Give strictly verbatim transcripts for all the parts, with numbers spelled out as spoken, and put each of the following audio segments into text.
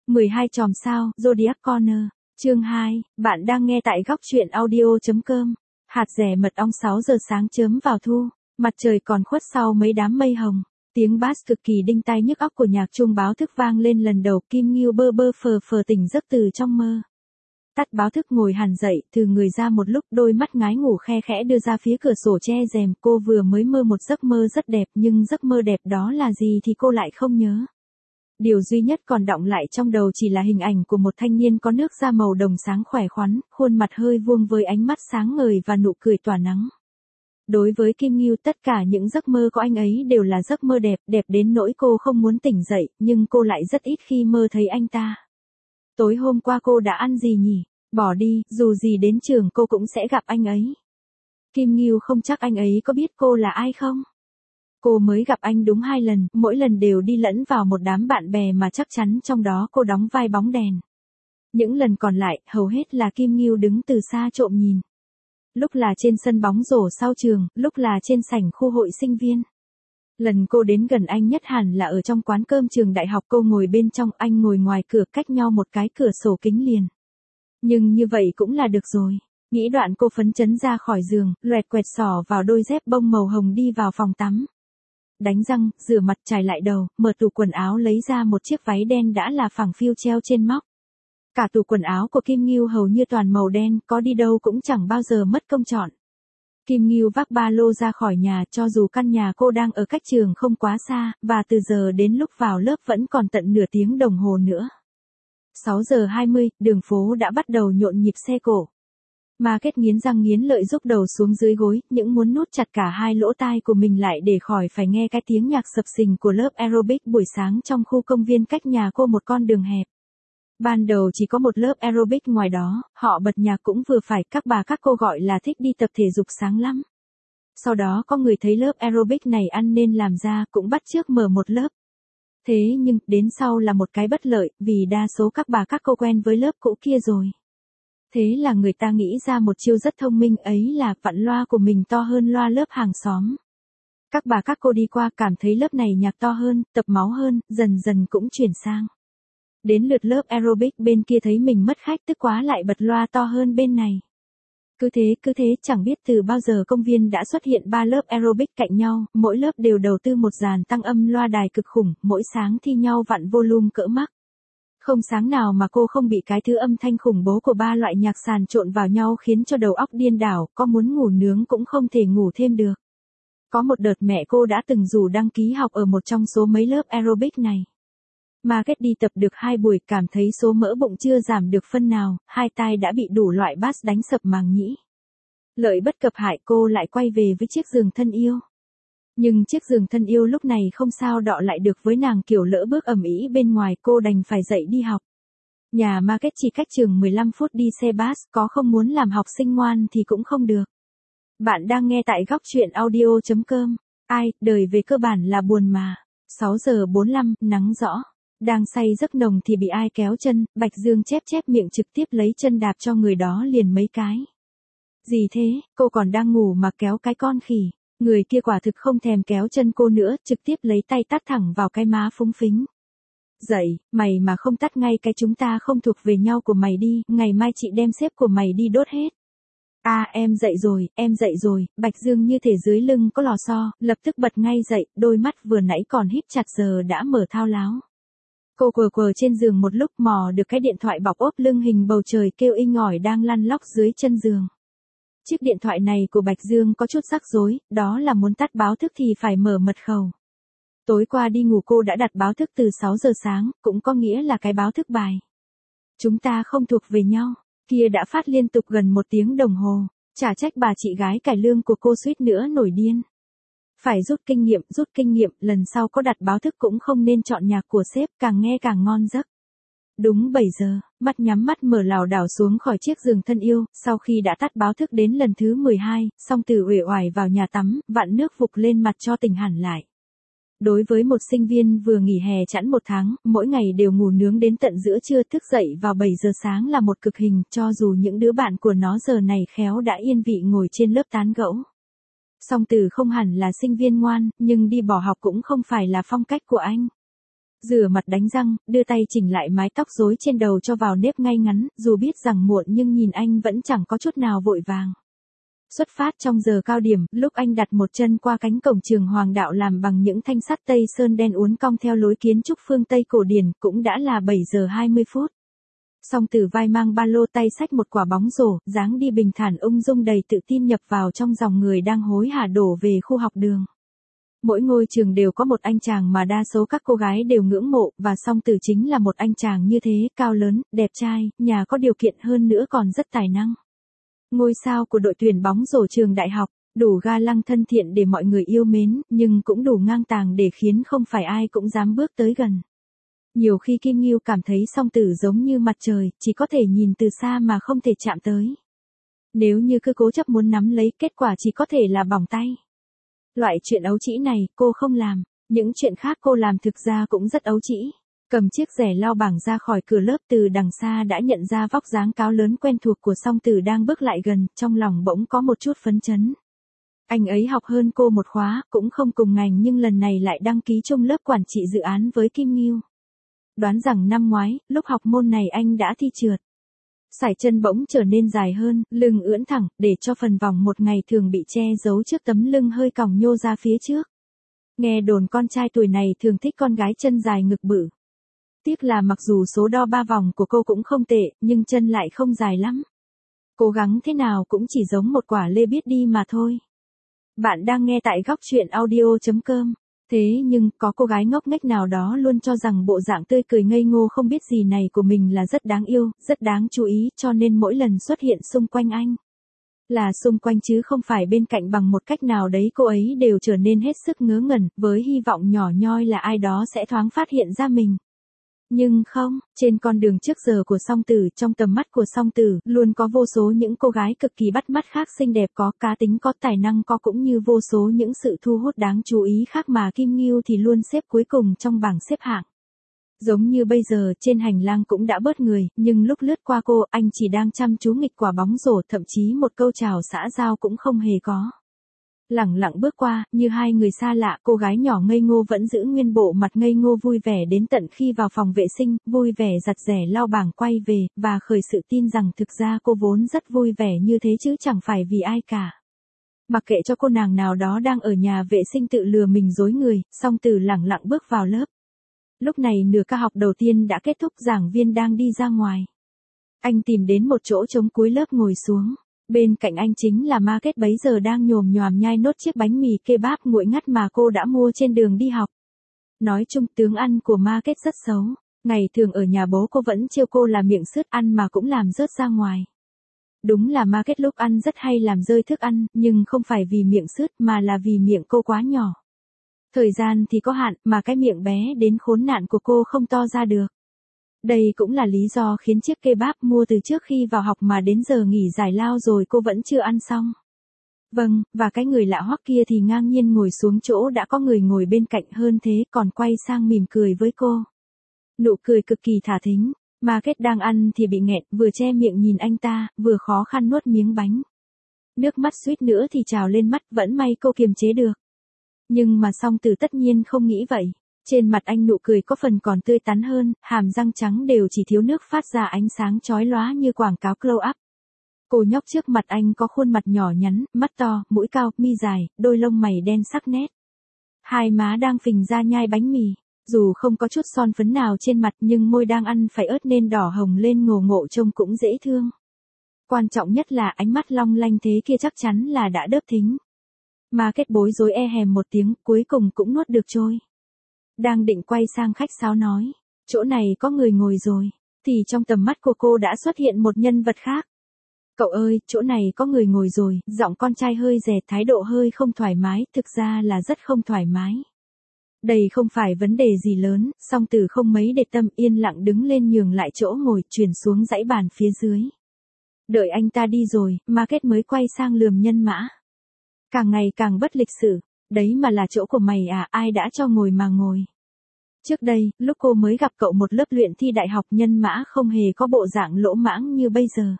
mười hai chòm sao, Zodiac Corner, chương hai, bạn đang nghe tại góc truyện audio.com. Hạt rẻ mật ong sáu giờ sáng chớm vào thu, mặt trời còn khuất sau mấy đám mây hồng. Tiếng bass cực kỳ đinh tai nhức óc của nhạc chuông báo thức vang lên lần đầu. Kim Ngưu bơ bơ phờ phờ tỉnh giấc từ trong mơ. Tắt báo thức ngồi hẳn dậy, thừ người ra một lúc, đôi mắt ngái ngủ khe khẽ đưa ra phía cửa sổ che rèm. Cô vừa mới mơ một giấc mơ rất đẹp, nhưng giấc mơ đẹp đó là gì thì cô lại không nhớ. Điều duy nhất còn đọng lại trong đầu chỉ là hình ảnh của một thanh niên có nước da màu đồng sáng khỏe khoắn, khuôn mặt hơi vuông với ánh mắt sáng ngời và nụ cười tỏa nắng. Đối với Kim Ngưu, tất cả những giấc mơ có anh ấy đều là giấc mơ đẹp, đẹp đến nỗi cô không muốn tỉnh dậy, nhưng cô lại rất ít khi mơ thấy anh ta. Tối hôm qua cô đã ăn gì nhỉ? Bỏ đi, dù gì đến trường cô cũng sẽ gặp anh ấy. Kim Ngưu không chắc anh ấy có biết cô là ai không? Cô mới gặp anh đúng hai lần, mỗi lần đều đi lẫn vào một đám bạn bè mà chắc chắn trong đó cô đóng vai bóng đèn. Những lần còn lại, hầu hết là Kim Ngưu đứng từ xa trộm nhìn. Lúc là trên sân bóng rổ sau trường, lúc là trên sảnh khu hội sinh viên. Lần cô đến gần anh nhất hẳn là ở trong quán cơm trường đại học, cô ngồi bên trong, anh ngồi ngoài cửa cách nhau một cái cửa sổ kính liền. Nhưng như vậy cũng là được rồi. Nghĩ đoạn cô phấn chấn ra khỏi giường, loẹt quẹt xỏ vào đôi dép bông màu hồng đi vào phòng tắm. Đánh răng, rửa mặt, chải lại đầu, mở tủ quần áo lấy ra một chiếc váy đen đã là phẳng phiu treo trên móc. Cả tủ quần áo của Kim Ngưu hầu như toàn màu đen, có đi đâu cũng chẳng bao giờ mất công chọn. Kim Ngưu vác ba lô ra khỏi nhà, cho dù căn nhà cô đang ở cách trường không quá xa, và từ giờ đến lúc vào lớp vẫn còn tận nửa tiếng đồng hồ nữa. sáu giờ hai mươi, đường phố đã bắt đầu nhộn nhịp xe cổ. Market nghiến răng nghiến lợi rúc đầu xuống dưới gối, những muốn nút chặt cả hai lỗ tai của mình lại để khỏi phải nghe cái tiếng nhạc sập sình của lớp aerobic buổi sáng trong khu công viên cách nhà cô một con đường hẹp. Ban đầu chỉ có một lớp aerobic ngoài đó, họ bật nhạc cũng vừa phải, các bà các cô gọi là thích đi tập thể dục sáng lắm. Sau đó có người thấy lớp aerobic này ăn nên làm ra, cũng bắt chước mở một lớp. Thế nhưng, đến sau là một cái bất lợi, vì đa số các bà các cô quen với lớp cũ kia rồi. Thế là người ta nghĩ ra một chiêu rất thông minh, ấy là vặn loa của mình to hơn loa lớp hàng xóm. Các bà các cô đi qua cảm thấy lớp này nhạc to hơn, tập máu hơn, dần dần cũng chuyển sang. Đến lượt lớp aerobic bên kia thấy mình mất khách tức quá lại bật loa to hơn bên này. Cứ thế cứ thế chẳng biết từ bao giờ công viên đã xuất hiện ba lớp aerobic cạnh nhau, mỗi lớp đều đầu tư một dàn tăng âm loa đài cực khủng, mỗi sáng thi nhau vặn volume cỡ mắc. Không sáng nào mà cô không bị cái thứ âm thanh khủng bố của ba loại nhạc sàn trộn vào nhau khiến cho đầu óc điên đảo, có muốn ngủ nướng cũng không thể ngủ thêm được. Có một đợt mẹ cô đã từng rủ đăng ký học ở một trong số mấy lớp aerobic này. Market đi tập được hai buổi cảm thấy số mỡ bụng chưa giảm được phân nào, hai tai đã bị đủ loại bass đánh sập màng nhĩ. Lợi bất cập hại, cô lại quay về với chiếc giường thân yêu. Nhưng chiếc giường thân yêu lúc này không sao đọ lại được với nàng, kiểu lỡ bước ầm ĩ bên ngoài, cô đành phải dậy đi học. Nhà Market chỉ cách trường mười lăm phút đi xe bus, có không muốn làm học sinh ngoan thì cũng không được. Bạn đang nghe tại góc truyện audio.com. Ai, đời về cơ bản là buồn mà. sáu giờ bốn mươi lăm, nắng rõ. Đang say giấc nồng thì bị ai kéo chân, Bạch Dương chép chép miệng trực tiếp lấy chân đạp cho người đó liền mấy cái. Gì thế, cô còn đang ngủ mà kéo cái con khỉ. Người kia quả thực không thèm kéo chân cô nữa, trực tiếp lấy tay tát thẳng vào cái má phúng phính. Dậy, mày mà không tát ngay cái chúng ta không thuộc về nhau của mày đi, ngày mai chị đem sếp của mày đi đốt hết. À em dậy rồi, em dậy rồi, Bạch Dương như thể dưới lưng có lò xo, lập tức bật ngay dậy, đôi mắt vừa nãy còn híp chặt giờ đã mở thao láo. Cô quờ quờ trên giường một lúc mò được cái điện thoại bọc ốp lưng hình bầu trời kêu inh ỏi đang lăn lóc dưới chân giường. Chiếc điện thoại này của Bạch Dương có chút rắc rối, đó là muốn tắt báo thức thì phải mở mật khẩu. Tối qua đi ngủ cô đã đặt báo thức từ sáu giờ sáng, cũng có nghĩa là cái báo thức bài. Chúng ta không thuộc về nhau, kia đã phát liên tục gần một tiếng đồng hồ, chả trách bà chị gái cải lương của cô suýt nữa nổi điên. Phải rút kinh nghiệm, rút kinh nghiệm, lần sau có đặt báo thức cũng không nên chọn nhạc của sếp, càng nghe càng ngon giấc. Đúng bảy giờ, mắt nhắm mắt mở lảo đảo xuống khỏi chiếc giường thân yêu, sau khi đã tắt báo thức đến lần thứ mười hai, Song Tử uể oải vào nhà tắm, vặn nước vục lên mặt cho tỉnh hẳn lại. Đối với một sinh viên vừa nghỉ hè chẵn một tháng, mỗi ngày đều ngủ nướng đến tận giữa trưa, thức dậy vào bảy giờ sáng là một cực hình, cho dù những đứa bạn của nó giờ này khéo đã yên vị ngồi trên lớp tán gẫu. Song Tử không hẳn là sinh viên ngoan, nhưng đi bỏ học cũng không phải là phong cách của anh. Rửa mặt đánh răng, đưa tay chỉnh lại mái tóc rối trên đầu cho vào nếp ngay ngắn, dù biết rằng muộn nhưng nhìn anh vẫn chẳng có chút nào vội vàng. Xuất phát trong giờ cao điểm, lúc anh đặt một chân qua cánh cổng trường Hoàng Đạo làm bằng những thanh sắt Tây Sơn đen uốn cong theo lối kiến trúc phương Tây cổ điển, cũng đã là bảy giờ hai mươi phút. Song Tử vai mang ba lô tay xách một quả bóng rổ, dáng đi bình thản ung dung đầy tự tin nhập vào trong dòng người đang hối hả đổ về khu học đường. Mỗi ngôi trường đều có một anh chàng mà đa số các cô gái đều ngưỡng mộ, và Song Tử chính là một anh chàng như thế, cao lớn, đẹp trai, nhà có điều kiện hơn nữa còn rất tài năng. Ngôi sao của đội tuyển bóng rổ trường đại học, đủ ga lăng thân thiện để mọi người yêu mến, nhưng cũng đủ ngang tàng để khiến không phải ai cũng dám bước tới gần. Nhiều khi Kim Ngưu cảm thấy Song Tử giống như mặt trời, chỉ có thể nhìn từ xa mà không thể chạm tới. Nếu như cứ cố chấp muốn nắm lấy, kết quả chỉ có thể là bỏng tay. Loại chuyện ấu trĩ này, cô không làm. Những chuyện khác cô làm thực ra cũng rất ấu trĩ. Cầm chiếc rẻ lau bảng ra khỏi cửa lớp, từ đằng xa đã nhận ra vóc dáng cao lớn quen thuộc của Song Tử đang bước lại gần, trong lòng bỗng có một chút phấn chấn. Anh ấy học hơn cô một khóa, cũng không cùng ngành nhưng lần này lại đăng ký chung lớp quản trị dự án với Kim Ngưu. Đoán rằng năm ngoái, lúc học môn này anh đã thi trượt. Sải chân bỗng trở nên dài hơn, lưng ưỡn thẳng, để cho phần vòng một ngày thường bị che giấu trước tấm lưng hơi còng nhô ra phía trước. Nghe đồn con trai tuổi này thường thích con gái chân dài ngực bự. Tiếc là mặc dù số đo ba vòng của cô cũng không tệ, nhưng chân lại không dài lắm. Cố gắng thế nào cũng chỉ giống một quả lê biết đi mà thôi. Bạn đang nghe tại góc truyện audio chấm com. Thế nhưng, có cô gái ngốc nghếch nào đó luôn cho rằng bộ dạng tươi cười ngây ngô không biết gì này của mình là rất đáng yêu, rất đáng chú ý, cho nên mỗi lần xuất hiện xung quanh anh. Là xung quanh chứ không phải bên cạnh, bằng một cách nào đấy cô ấy đều trở nên hết sức ngớ ngẩn, với hy vọng nhỏ nhoi là ai đó sẽ thoáng phát hiện ra mình. Nhưng không, trên con đường trước giờ của Song Tử, trong tầm mắt của Song Tử, luôn có vô số những cô gái cực kỳ bắt mắt khác, xinh đẹp, có cá tính, có tài năng, có cũng như vô số những sự thu hút đáng chú ý khác mà Kim Ngưu thì luôn xếp cuối cùng trong bảng xếp hạng. Giống như bây giờ, trên hành lang cũng đã bớt người, nhưng lúc lướt qua cô, anh chỉ đang chăm chú nghịch quả bóng rổ, thậm chí một câu chào xã giao cũng không hề có. Lẳng lặng bước qua, như hai người xa lạ, cô gái nhỏ ngây ngô vẫn giữ nguyên bộ mặt ngây ngô vui vẻ đến tận khi vào phòng vệ sinh, vui vẻ giặt rẻ lau bảng quay về, và khởi sự tin rằng thực ra cô vốn rất vui vẻ như thế chứ chẳng phải vì ai cả. Mặc kệ cho cô nàng nào đó đang ở nhà vệ sinh tự lừa mình dối người, Song Tử lẳng lặng bước vào lớp. Lúc này nửa ca học đầu tiên đã kết thúc, giảng viên đang đi ra ngoài. Anh tìm đến một chỗ trống cuối lớp ngồi xuống. Bên cạnh anh chính là Market bấy giờ đang nhồm nhoàm nhai nốt chiếc bánh mì kebab nguội ngắt mà cô đã mua trên đường đi học. Nói chung tướng ăn của Market rất xấu. Ngày thường ở nhà bố cô vẫn trêu cô là miệng sứt, ăn mà cũng làm rớt ra ngoài. Đúng là Market lúc ăn rất hay làm rơi thức ăn, nhưng không phải vì miệng sứt mà là vì miệng cô quá nhỏ. Thời gian thì có hạn, mà cái miệng bé đến khốn nạn của cô không to ra được. Đây cũng là lý do khiến chiếc kebab mua từ trước khi vào học mà đến giờ nghỉ giải lao rồi cô vẫn chưa ăn xong. Vâng, và cái người lạ hoắc kia thì ngang nhiên ngồi xuống chỗ đã có người ngồi bên cạnh, hơn thế còn quay sang mỉm cười với cô. Nụ cười cực kỳ thả thính. Market đang ăn thì bị nghẹn, vừa che miệng nhìn anh ta, vừa khó khăn nuốt miếng bánh. Nước mắt suýt nữa thì trào lên mắt, vẫn may cô kiềm chế được. Nhưng mà Song Tử tất nhiên không nghĩ vậy. Trên mặt anh nụ cười có phần còn tươi tắn hơn, hàm răng trắng đều chỉ thiếu nước phát ra ánh sáng chói lóa như quảng cáo glow up. Cô nhóc trước mặt anh có khuôn mặt nhỏ nhắn, mắt to, mũi cao, mi dài, đôi lông mày đen sắc nét. Hai má đang phình ra nhai bánh mì. Dù không có chút son phấn nào trên mặt nhưng môi đang ăn phải ớt nên đỏ hồng lên ngồ ngộ, trông cũng dễ thương. Quan trọng nhất là ánh mắt long lanh thế kia chắc chắn là đã đớp thính. Market bối rối e hèm một tiếng, cuối cùng cũng nuốt được trôi. Đang định quay sang khách sáo nói, chỗ này có người ngồi rồi, thì trong tầm mắt của cô đã xuất hiện một nhân vật khác. Cậu ơi, chỗ này có người ngồi rồi, giọng con trai hơi dẹt, thái độ hơi không thoải mái, thực ra là rất không thoải mái. Đây không phải vấn đề gì lớn, Song Tử không mấy để tâm, yên lặng đứng lên nhường lại chỗ ngồi, chuyển xuống dãy bàn phía dưới. Đợi anh ta đi rồi, Market mới quay sang lườm nhân mã. Càng ngày càng bất lịch sự, đấy mà là chỗ của mày à, ai đã cho ngồi mà ngồi. Trước đây, lúc cô mới gặp cậu một lớp luyện thi đại học, nhân mã không hề có bộ dạng lỗ mãng như bây giờ.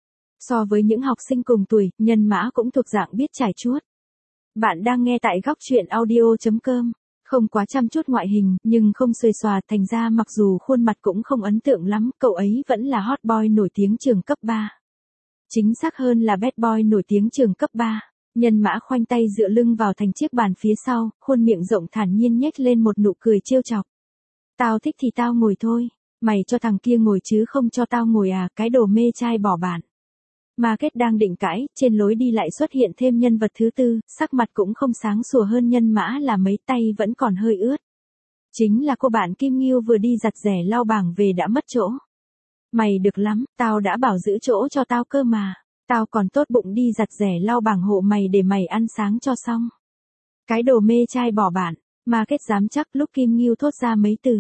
So với những học sinh cùng tuổi, nhân mã cũng thuộc dạng biết trải chuốt. Bạn đang nghe tại góc truyện audio chấm com. Không quá chăm chút ngoại hình, nhưng không xuề xòa, thành ra mặc dù khuôn mặt cũng không ấn tượng lắm, cậu ấy vẫn là hot boy nổi tiếng trường cấp ba. Chính xác hơn là bad boy nổi tiếng trường cấp ba. Nhân Mã khoanh tay dựa lưng vào thành chiếc bàn phía sau, khuôn miệng rộng thản nhiên nhếch lên một nụ cười trêu chọc. Tao thích thì tao ngồi thôi, mày cho thằng kia ngồi chứ không cho tao ngồi à, cái đồ mê trai bỏ bạn. Market đang định cãi, trên lối đi lại xuất hiện thêm nhân vật thứ tư, sắc mặt cũng không sáng sủa hơn Nhân Mã là mấy, tay vẫn còn hơi ướt. Chính là cô bạn Kim Ngưu vừa đi giặt rẻ lau bảng về đã mất chỗ. Mày được lắm, tao đã bảo giữ chỗ cho tao cơ mà. Tao còn tốt bụng đi giặt rẻ lau bảng hộ mày để mày ăn sáng cho xong. Cái đồ mê trai bỏ bạn, Market dám chắc lúc Kim Ngưu thốt ra mấy từ.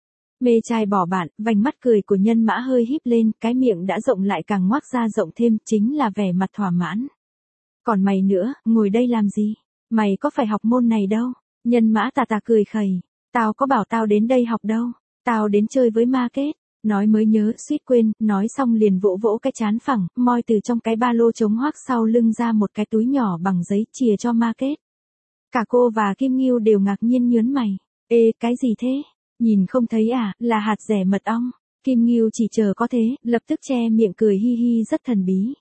Mê trai bỏ bạn, vành mắt cười của Nhân Mã hơi híp lên, cái miệng đã rộng lại càng ngoác ra rộng thêm, chính là vẻ mặt thỏa mãn. Còn mày nữa, ngồi đây làm gì? Mày có phải học môn này đâu? Nhân Mã tà tà cười khẩy. Tao có bảo tao đến đây học đâu. Tao đến chơi với Market. Nói mới nhớ, suýt quên, nói xong liền vỗ vỗ cái trán phẳng, moi từ trong cái ba lô trống hoác sau lưng ra một cái túi nhỏ bằng giấy chìa cho Market. Cả cô và Kim Ngưu đều ngạc nhiên nhớn mày. Ê, cái gì thế? Nhìn không thấy à, là hạt dẻ mật ong. Kim Ngưu chỉ chờ có thế, lập tức che miệng cười hi hi rất thần bí.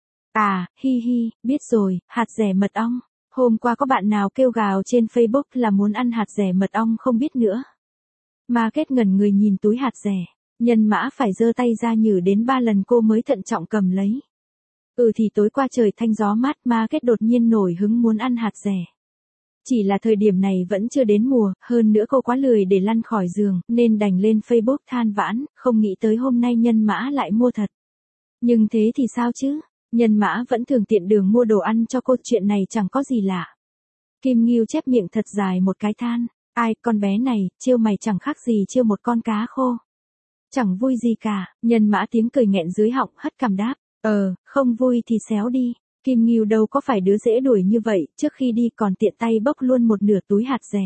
À, hi hi, biết rồi, hạt dẻ mật ong. Hôm qua có bạn nào kêu gào trên Facebook là muốn ăn hạt dẻ mật ong không biết nữa. Market ngẩn người nhìn túi hạt dẻ. Nhân Mã phải giơ tay ra nhử đến ba lần cô mới thận trọng cầm lấy. Ừ thì tối qua trời thanh gió mát, Market đột nhiên nổi hứng muốn ăn hạt dẻ. Chỉ là thời điểm này vẫn chưa đến mùa, hơn nữa cô quá lười để lăn khỏi giường, nên đành lên Facebook than vãn, không nghĩ tới hôm nay Nhân Mã lại mua thật. Nhưng thế thì sao chứ? Nhân Mã vẫn thường tiện đường mua đồ ăn cho cô, chuyện này chẳng có gì lạ. Kim Ngưu chép miệng thật dài một cái than. Ai, con bé này, trêu mày chẳng khác gì trêu một con cá khô. Chẳng vui gì cả, Nhân Mã tiếng cười nghẹn dưới họng, hất cằm đáp. Ờ, không vui thì xéo đi. Kim Ngưu đâu có phải đứa dễ đuổi như vậy, trước khi đi còn tiện tay bốc luôn một nửa túi hạt dẻ.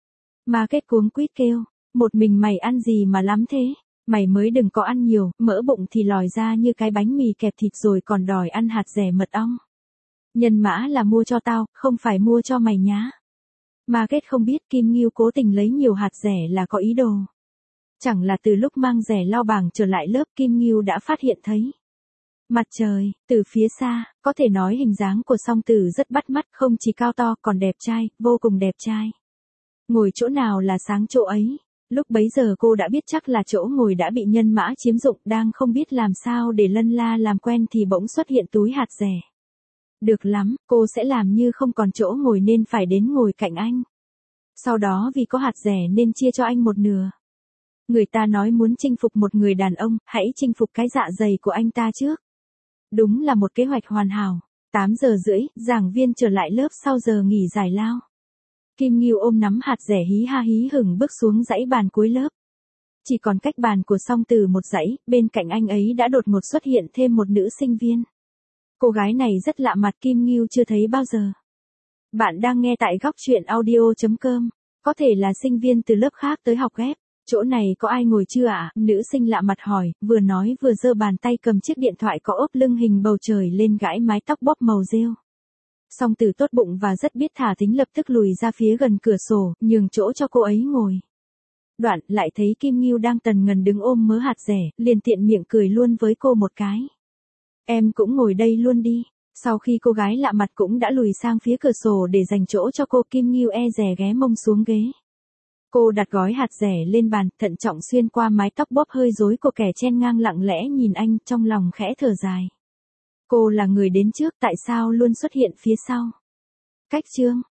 Market cuống quýt kêu, một mình mày ăn gì mà lắm thế? Mày mới đừng có ăn nhiều, mỡ bụng thì lòi ra như cái bánh mì kẹp thịt rồi còn đòi ăn hạt dẻ mật ong. Nhân Mã là mua cho tao, không phải mua cho mày nhá. Market không biết Kim Ngưu cố tình lấy nhiều hạt dẻ là có ý đồ. Chẳng là từ lúc mang rẻ lau bảng trở lại lớp Kim Ngưu đã phát hiện thấy. Mặt trời, từ phía xa, có thể nói hình dáng của Song Tử rất bắt mắt, không chỉ cao to còn đẹp trai, vô cùng đẹp trai. Ngồi chỗ nào là sáng chỗ ấy. Lúc bấy giờ cô đã biết chắc là chỗ ngồi đã bị Nhân Mã chiếm dụng, đang không biết làm sao để lân la làm quen thì bỗng xuất hiện túi hạt dẻ. Được lắm, cô sẽ làm như không còn chỗ ngồi nên phải đến ngồi cạnh anh. Sau đó vì có hạt dẻ nên chia cho anh một nửa. Người ta nói muốn chinh phục một người đàn ông, hãy chinh phục cái dạ dày của anh ta trước. Đúng là một kế hoạch hoàn hảo. tám giờ rưỡi, giảng viên trở lại lớp sau giờ nghỉ giải lao. Kim Ngưu ôm nắm hạt dẻ hí ha hí hửng bước xuống dãy bàn cuối lớp. Chỉ còn cách bàn của Song Tử một dãy, bên cạnh anh ấy đã đột ngột xuất hiện thêm một nữ sinh viên. Cô gái này rất lạ mặt, Kim Ngưu chưa thấy bao giờ. Bạn đang nghe tại góc truyện audio chấm com. Có thể là sinh viên từ lớp khác tới học ghép. Chỗ này có ai ngồi chưa ạ? À? Nữ sinh lạ mặt hỏi, vừa nói vừa giơ bàn tay cầm chiếc điện thoại có ốp lưng hình bầu trời lên gãi mái tóc bóp màu rêu. Song Tử tốt bụng và rất biết thả thính lập tức lùi ra phía gần cửa sổ, nhường chỗ cho cô ấy ngồi. Đoạn lại thấy Kim Ngưu đang tần ngần đứng ôm mớ hạt dẻ, liền tiện miệng cười luôn với cô một cái. Em cũng ngồi đây luôn đi. Sau khi cô gái lạ mặt cũng đã lùi sang phía cửa sổ để dành chỗ cho cô, Kim Ngưu e dè ghé mông xuống ghế. Cô đặt gói hạt dẻ lên bàn, thận trọng xuyên qua mái tóc bóp hơi rối của kẻ chen ngang, lặng lẽ nhìn anh, trong lòng khẽ thở dài. Cô là người đến trước, tại sao luôn xuất hiện phía sau? Cách chương